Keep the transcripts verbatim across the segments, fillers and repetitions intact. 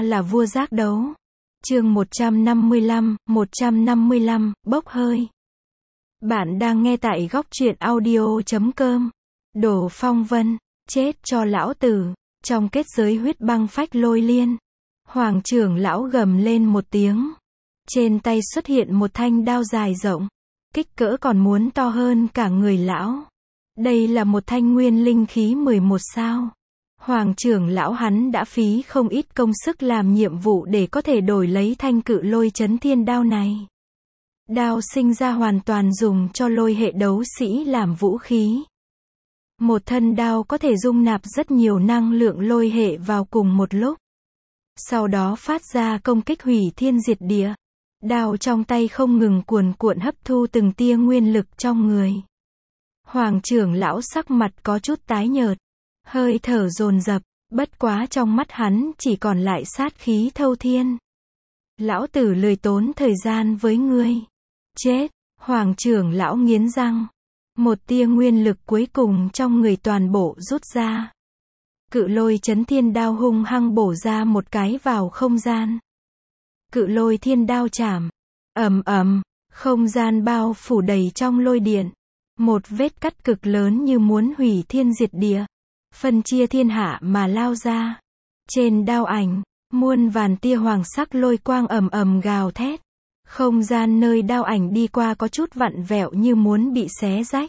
ta là vua giác đấu. Chương một trăm năm mươi lăm, một trăm năm mươi lăm, bốc hơi. Bạn đang nghe tại góc truyện audio chấm com. Đồ Phong Vân, chết cho lão tử. Trong kết giới huyết băng phách lôi liên, Hoàng trưởng lão gầm lên một tiếng. Trên tay xuất hiện một thanh đao dài rộng, kích cỡ còn muốn to hơn cả người lão. Đây là một thanh nguyên linh khí mười một sao. Hoàng trưởng lão hắn đã phí không ít công sức làm nhiệm vụ để có thể đổi lấy thanh cự lôi chấn thiên đao này. Đao sinh ra hoàn toàn dùng cho lôi hệ đấu sĩ làm vũ khí. Một thân đao có thể dung nạp rất nhiều năng lượng lôi hệ vào cùng một lúc. Sau đó phát ra công kích hủy thiên diệt địa. Đao trong tay không ngừng cuồn cuộn hấp thu từng tia nguyên lực trong người. Hoàng trưởng lão sắc mặt có chút tái nhợt, hơi thở dồn dập, bất quá trong mắt hắn chỉ còn lại sát khí thâu thiên. Lão tử lười tốn thời gian với ngươi. Chết, Hoàng trưởng lão nghiến răng. Một tia nguyên lực cuối cùng trong người toàn bộ rút ra. Cự lôi chấn thiên đao hung hăng bổ ra một cái vào không gian. Cự lôi thiên đao chạm. Ầm ầm, không gian bao phủ đầy trong lôi điện. Một vết cắt cực lớn như muốn hủy thiên diệt địa, phân chia thiên hạ mà lao ra. Trên đao ảnh, muôn vàn tia hoàng sắc lôi quang ầm ầm gào thét. Không gian nơi đao ảnh đi qua có chút vặn vẹo như muốn bị xé rách.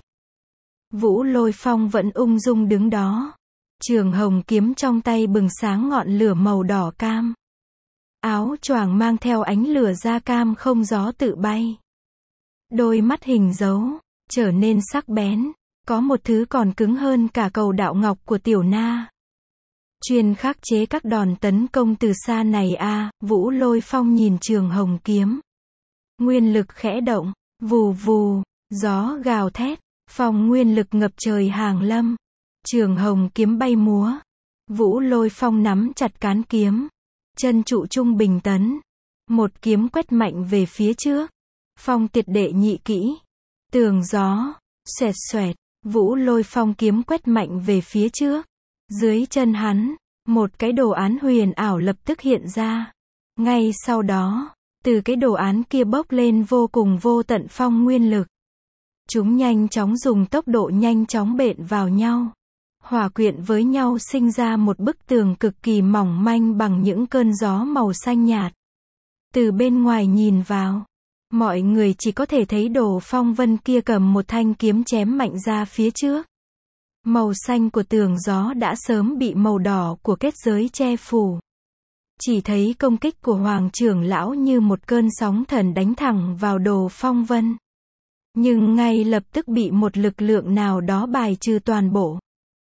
Vũ Lôi Phong vẫn ung dung đứng đó. Trường hồng kiếm trong tay bừng sáng ngọn lửa màu đỏ cam. Áo choàng mang theo ánh lửa da cam không gió tự bay. Đôi mắt hình dấu, trở nên sắc bén. Có một thứ còn cứng hơn cả cầu đạo ngọc của Tiểu Na. Chuyên khắc chế các đòn tấn công từ xa này a à, Vũ Lôi Phong nhìn trường hồng kiếm. Nguyên lực khẽ động, vù vù, gió gào thét, phong nguyên lực ngập trời hàng lâm. Trường hồng kiếm bay múa. Vũ Lôi Phong nắm chặt cán kiếm. Chân trụ trung bình tấn. Một kiếm quét mạnh về phía trước. Phong tiệt đệ nhị kỹ. Tường gió, xoẹt xoẹt, Vũ Lôi Phong kiếm quét mạnh về phía trước. Dưới chân hắn, một cái đồ án huyền ảo lập tức hiện ra. Ngay sau đó, từ cái đồ án kia bốc lên vô cùng vô tận phong nguyên lực. Chúng nhanh chóng dùng tốc độ nhanh chóng bện vào nhau. Hòa quyện với nhau sinh ra một bức tường cực kỳ mỏng manh bằng những cơn gió màu xanh nhạt. Từ bên ngoài nhìn vào, mọi người chỉ có thể thấy Đồ Phong Vân kia cầm một thanh kiếm chém mạnh ra phía trước. Màu xanh của tường gió đã sớm bị màu đỏ của kết giới che phủ. Chỉ thấy công kích của Hoàng trưởng lão như một cơn sóng thần đánh thẳng vào Đồ Phong Vân. Nhưng ngay lập tức bị một lực lượng nào đó bài trừ toàn bộ.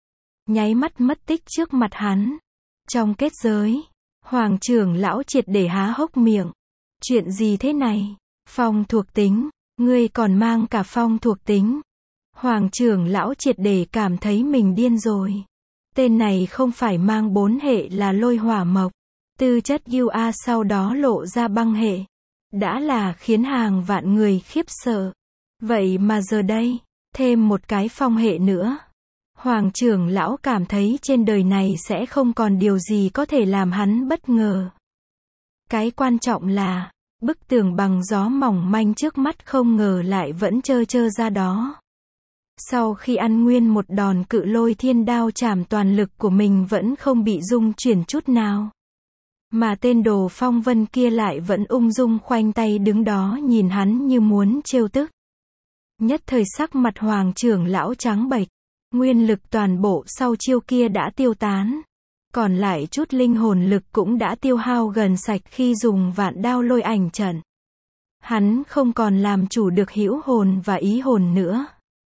Nháy mắt mất tích trước mặt hắn. Trong kết giới, Hoàng trưởng lão triệt để há hốc miệng. Chuyện gì thế này? Phong thuộc tính, ngươi còn mang cả phong thuộc tính. Hoàng trưởng lão triệt để cảm thấy mình điên rồi. Tên này không phải mang bốn hệ là lôi hỏa mộc. Tư chất u a sau đó lộ ra băng hệ. Đã là khiến hàng vạn người khiếp sợ. Vậy mà giờ đây, thêm một cái phong hệ nữa. Hoàng trưởng lão cảm thấy trên đời này sẽ không còn điều gì có thể làm hắn bất ngờ. Cái quan trọng là, bức tường bằng gió mỏng manh trước mắt không ngờ lại vẫn trơ trơ ra đó. Sau khi ăn nguyên một đòn cự lôi thiên đao chảm toàn lực của mình vẫn không bị rung chuyển chút nào. Mà tên Đồ Phong Vân kia lại vẫn ung dung khoanh tay đứng đó nhìn hắn như muốn trêu tức. Nhất thời sắc mặt Hoàng trưởng lão trắng bệch. Nguyên lực toàn bộ sau chiêu kia đã tiêu tán. Còn lại chút linh hồn lực cũng đã tiêu hao gần sạch khi dùng vạn đao lôi ảnh trận. Hắn không còn làm chủ được hữu hồn và ý hồn nữa.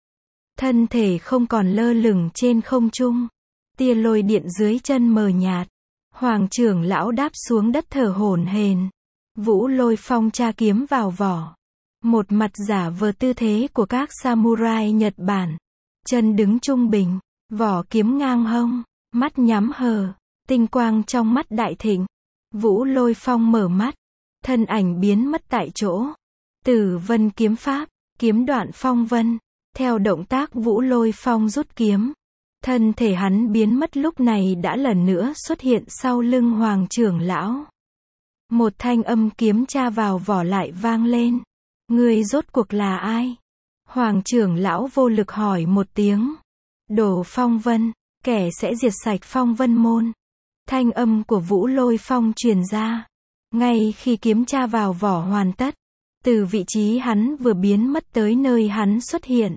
Thân thể không còn lơ lửng trên không trung. Tia lôi điện dưới chân mờ nhạt. Hoàng trưởng lão đáp xuống đất thở hổn hển. Vũ Lôi Phong tra kiếm vào vỏ. Một mặt giả vờ tư thế của các samurai Nhật Bản. Chân đứng trung bình, vỏ kiếm ngang hông, mắt nhắm hờ, tinh quang trong mắt đại thịnh. Vũ Lôi Phong mở mắt, thân ảnh biến mất tại chỗ. Tử Vân kiếm pháp, kiếm đoạn phong vân. Theo động tác Vũ Lôi Phong rút kiếm, Thân thể hắn biến mất lúc này đã lần nữa xuất hiện sau lưng Hoàng trưởng lão. Một thanh âm kiếm tra vào vỏ lại vang lên. Ngươi rốt cuộc là ai? Hoàng trưởng lão vô lực hỏi một tiếng. Đồ Phong Vân, kẻ sẽ diệt sạch Phong Vân môn. Thanh âm của Vũ Lôi Phong truyền ra. Ngay khi kiếm tra vào vỏ hoàn tất, từ vị trí hắn vừa biến mất tới nơi hắn xuất hiện.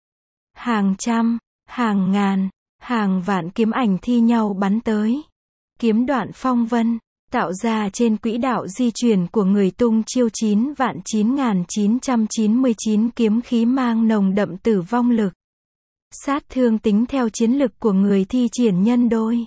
Hàng trăm, hàng ngàn, hàng vạn kiếm ảnh thi nhau bắn tới. Kiếm đoạn phong vân, tạo ra trên quỹ đạo di chuyển của người tung chiêu chín vạn chín nghìn chín trăm chín mươi chín kiếm khí mang nồng đậm tử vong lực. Sát thương tính theo chiến lực của người thi triển nhân đôi.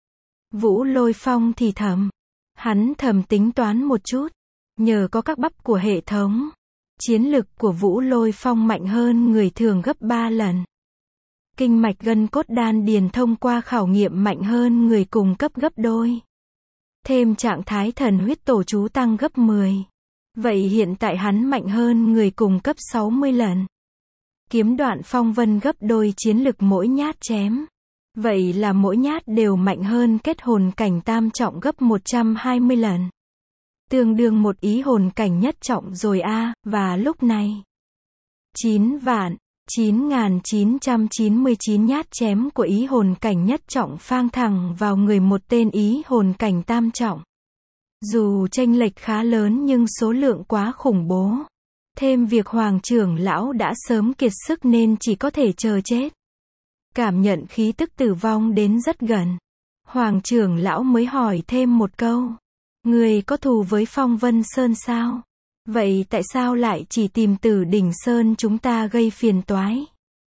Vũ Lôi Phong thì thầm. Hắn thầm tính toán một chút. Nhờ có các bắp của hệ thống, chiến lực của Vũ Lôi Phong mạnh hơn người thường gấp ba lần. Kinh mạch gân cốt đan điền thông qua khảo nghiệm mạnh hơn người cùng cấp gấp đôi. Thêm trạng thái thần huyết tổ chú tăng gấp mười. Vậy hiện tại hắn mạnh hơn người cùng cấp sáu mươi lần. Kiếm đoạn phong vân gấp đôi chiến lực mỗi nhát chém. Vậy là mỗi nhát đều mạnh hơn kết hồn cảnh tam trọng gấp một trăm hai mươi lần. Tương đương một ý hồn cảnh nhất trọng rồi a, à, và lúc này. chín vạn, chín nghìn chín trăm chín mươi chín nhát chém của ý hồn cảnh nhất trọng phang thẳng vào người một tên ý hồn cảnh tam trọng. Dù chênh lệch khá lớn nhưng số lượng quá khủng bố. Thêm việc Hoàng trưởng lão đã sớm kiệt sức nên chỉ có thể chờ chết. Cảm nhận khí tức tử vong đến rất gần. Hoàng trưởng lão mới hỏi thêm một câu. Người có thù với Phong Vân Sơn sao? Vậy tại sao lại chỉ tìm Tử Đỉnh Sơn chúng ta gây phiền toái?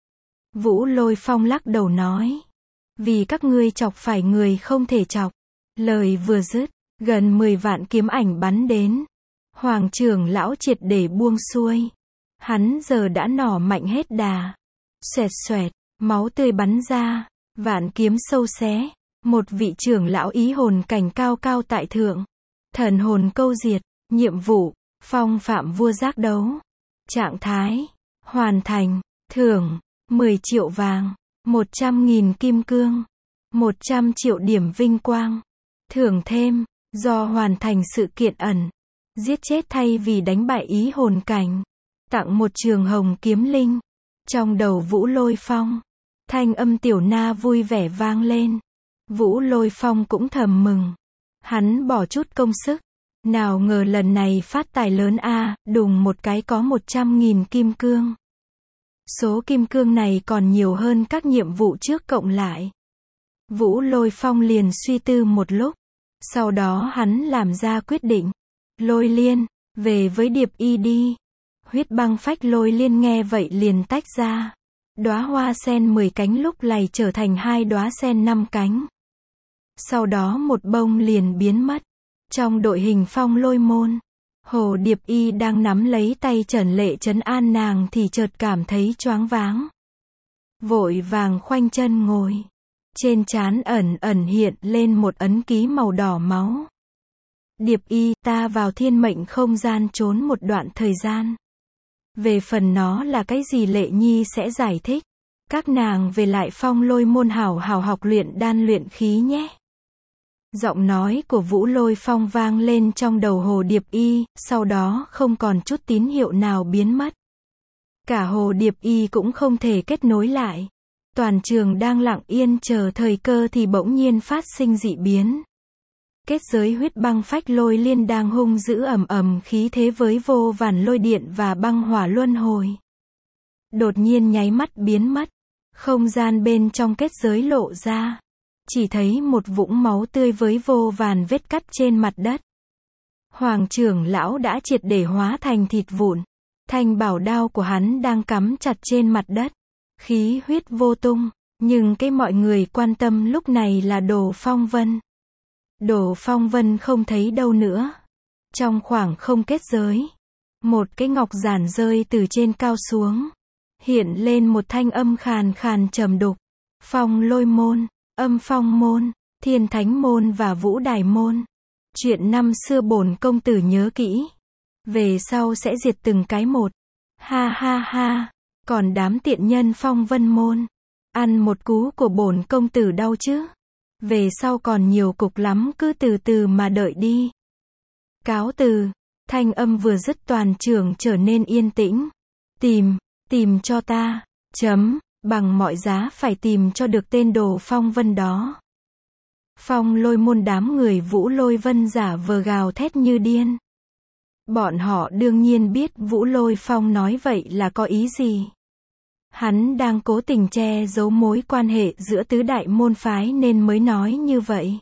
Vũ Lôi Phong lắc đầu nói. Vì các ngươi chọc phải người không thể chọc. Lời vừa dứt, gần mười vạn kiếm ảnh bắn đến. Hoàng trưởng lão triệt để buông xuôi. Hắn giờ đã nỏ mạnh hết đà. Xoẹt xoẹt, máu tươi bắn ra. Vạn kiếm sâu xé. Một vị trưởng lão ý hồn cảnh cao cao tại thượng. Thần hồn câu diệt. Nhiệm vụ. Phong phạm vua giác đấu. Trạng thái. Hoàn thành. Thưởng. mười triệu vàng. một trăm nghìn kim cương. một trăm triệu điểm vinh quang. Thưởng thêm. Do hoàn thành sự kiện ẩn. Giết chết thay vì đánh bại ý hồn cảnh. Tặng một trường hồng kiếm linh. Trong đầu Vũ Lôi Phong. Thanh âm tiểu na vui vẻ vang lên. Vũ Lôi Phong cũng thầm mừng. Hắn bỏ chút công sức. Nào ngờ lần này phát tài lớn a, à, đùng một cái có một trăm nghìn kim cương. Số kim cương này còn nhiều hơn các nhiệm vụ trước cộng lại. Vũ Lôi Phong liền suy tư một lúc. Sau đó hắn làm ra quyết định. Lôi Liên, về với Điệp Y đi. Huyết băng phách Lôi Liên nghe vậy liền tách ra. Đóa hoa sen mười cánh lúc này trở thành hai đóa sen năm cánh. Sau đó một bông liền biến mất. Trong đội hình Phong Lôi môn, Hồ Điệp Y đang nắm lấy tay Trần Lệ trấn an nàng thì chợt cảm thấy choáng váng. Vội vàng khoanh chân ngồi. Trên trán ẩn ẩn hiện lên một ấn ký màu đỏ máu. Điệp Y, ta vào thiên mệnh không gian trốn một đoạn thời gian. Về phần nó là cái gì Lệ Nhi sẽ giải thích. Các nàng về lại Phong Lôi môn hảo hảo học luyện đan luyện khí nhé. Giọng nói của Vũ Lôi Phong vang lên trong đầu Hồ Điệp Y, sau đó không còn chút tín hiệu nào biến mất. Cả Hồ Điệp Y cũng không thể kết nối lại. Toàn trường đang lặng yên chờ thời cơ thì bỗng nhiên phát sinh dị biến. Kết giới huyết băng phách Lôi Liên đang hung dữ ầm ầm khí thế với vô vàn lôi điện và băng hỏa luân hồi. Đột nhiên nháy mắt biến mất. Không gian bên trong kết giới lộ ra. Chỉ thấy một vũng máu tươi với vô vàn vết cắt trên mặt đất. Hoàng trưởng lão đã triệt để hóa thành thịt vụn. Thanh bảo đao của hắn đang cắm chặt trên mặt đất. Khí huyết vô tung. Nhưng cái mọi người quan tâm lúc này là Đồ Phong Vân. Đồ Phong Vân không thấy đâu nữa. Trong khoảng không kết giới. Một cái ngọc giản rơi từ trên cao xuống. Hiện lên một thanh âm khàn khàn trầm đục. Phong Lôi môn. Âm Phong môn, Thiên Thánh môn và Vũ Đài môn. Chuyện năm xưa bổn công tử nhớ kỹ. Về sau sẽ diệt từng cái một. Ha ha ha. Còn đám tiện nhân Phong Vân môn. Ăn một cú của bổn công tử đau chứ. Về sau còn nhiều cục lắm, cứ từ từ mà đợi đi. Cáo từ. Thanh âm vừa dứt toàn trường trở nên yên tĩnh. Tìm, tìm cho ta. Chấm, bằng mọi giá phải tìm cho được tên đồ Phong Vân đó. Phong Lôi môn đám người Vũ Lôi Vân giả vờ gào thét như điên. Bọn họ đương nhiên biết Vũ Lôi Phong nói vậy là có ý gì. Hắn đang cố tình che giấu mối quan hệ giữa tứ đại môn phái nên mới nói như vậy.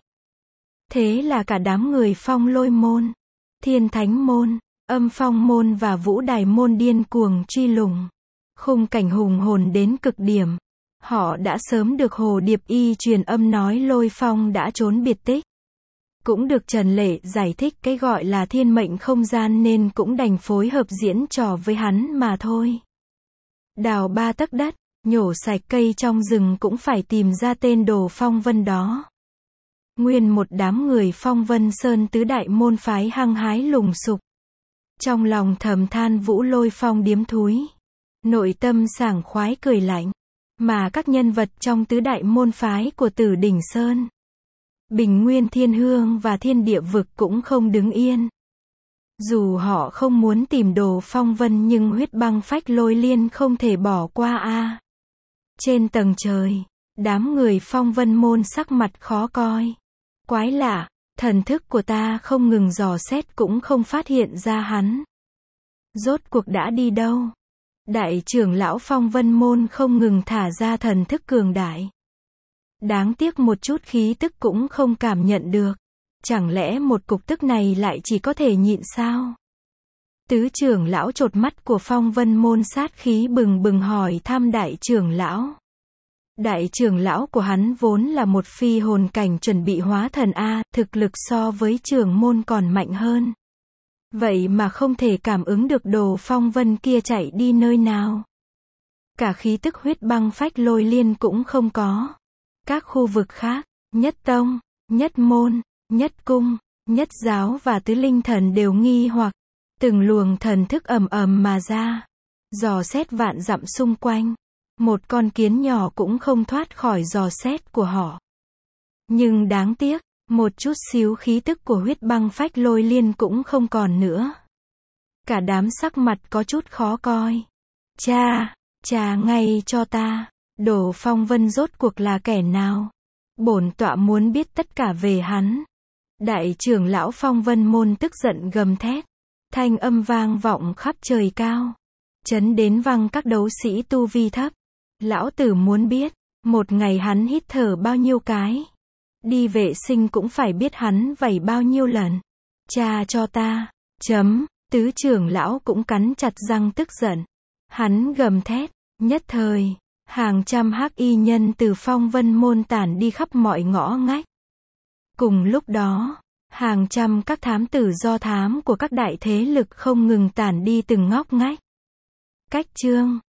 Thế là cả đám người Phong Lôi môn, Thiên Thánh môn, Âm Phong môn và Vũ Đài môn điên cuồng truy lùng. Khung cảnh hùng hồn đến cực điểm. Họ đã sớm được Hồ Điệp Y truyền âm nói Lôi Phong đã trốn biệt tích. Cũng được Trần Lệ giải thích cái gọi là thiên mệnh không gian nên cũng đành phối hợp diễn trò với hắn mà thôi. Đào ba tấc đất, nhổ sạch cây trong rừng cũng phải tìm ra tên đồ Phong Vân đó. Nguyên một đám người Phong Vân Sơn tứ đại môn phái hăng hái lùng sục. Trong lòng thầm than Vũ Lôi Phong điếm thúi. Nội tâm sảng khoái cười lạnh. Mà các nhân vật trong tứ đại môn phái của Tử Đỉnh Sơn, Bình Nguyên Thiên Hương và Thiên Địa Vực cũng không đứng yên. Dù họ không muốn tìm đồ Phong Vân nhưng huyết băng phách lôi liên không thể bỏ qua a. Trên tầng trời, đám người Phong Vân môn sắc mặt khó coi. Quái lạ, thần thức của ta không ngừng dò xét cũng không phát hiện ra hắn. Rốt cuộc đã đi đâu? Đại trưởng lão Phong Vân môn không ngừng thả ra thần thức cường đại. Đáng tiếc một chút khí tức cũng không cảm nhận được. Chẳng lẽ một cục tức này lại chỉ có thể nhịn sao? Tứ trưởng lão chột mắt của Phong Vân môn sát khí bừng bừng hỏi thăm đại trưởng lão. Đại trưởng lão của hắn vốn là một phi hồn cảnh chuẩn bị hóa thần A, thực lực so với trưởng môn còn mạnh hơn. Vậy mà không thể cảm ứng được đồ Phong Vân kia chạy đi nơi nào. Cả khí tức huyết băng phách lôi liên cũng không có. Các khu vực khác, nhất tông, nhất môn, nhất cung, nhất giáo và tứ linh thần đều nghi hoặc. Từng luồng thần thức ầm ầm mà ra. Dò xét vạn dặm xung quanh. Một con kiến nhỏ cũng không thoát khỏi dò xét của họ. Nhưng đáng tiếc, một chút xíu khí tức của huyết băng phách lôi liên cũng không còn nữa. Cả đám sắc mặt có chút khó coi. Cha, cha ngay cho ta, đồ Phong Vân rốt cuộc là kẻ nào? Bổn tọa muốn biết tất cả về hắn. Đại trưởng lão Phong Vân môn tức giận gầm thét. Thanh âm vang vọng khắp trời cao. Chấn đến văng các đấu sĩ tu vi thấp. Lão tử muốn biết, một ngày hắn hít thở bao nhiêu cái. Đi vệ sinh cũng phải biết hắn vẩy bao nhiêu lần. Cha cho ta, chấm, tứ trưởng lão cũng cắn chặt răng tức giận. Hắn gầm thét, nhất thời, hàng trăm hắc y nhân từ Phong Vân môn tản đi khắp mọi ngõ ngách. Cùng lúc đó, hàng trăm các thám tử do thám của các đại thế lực không ngừng tản đi từng ngóc ngách. Cách chương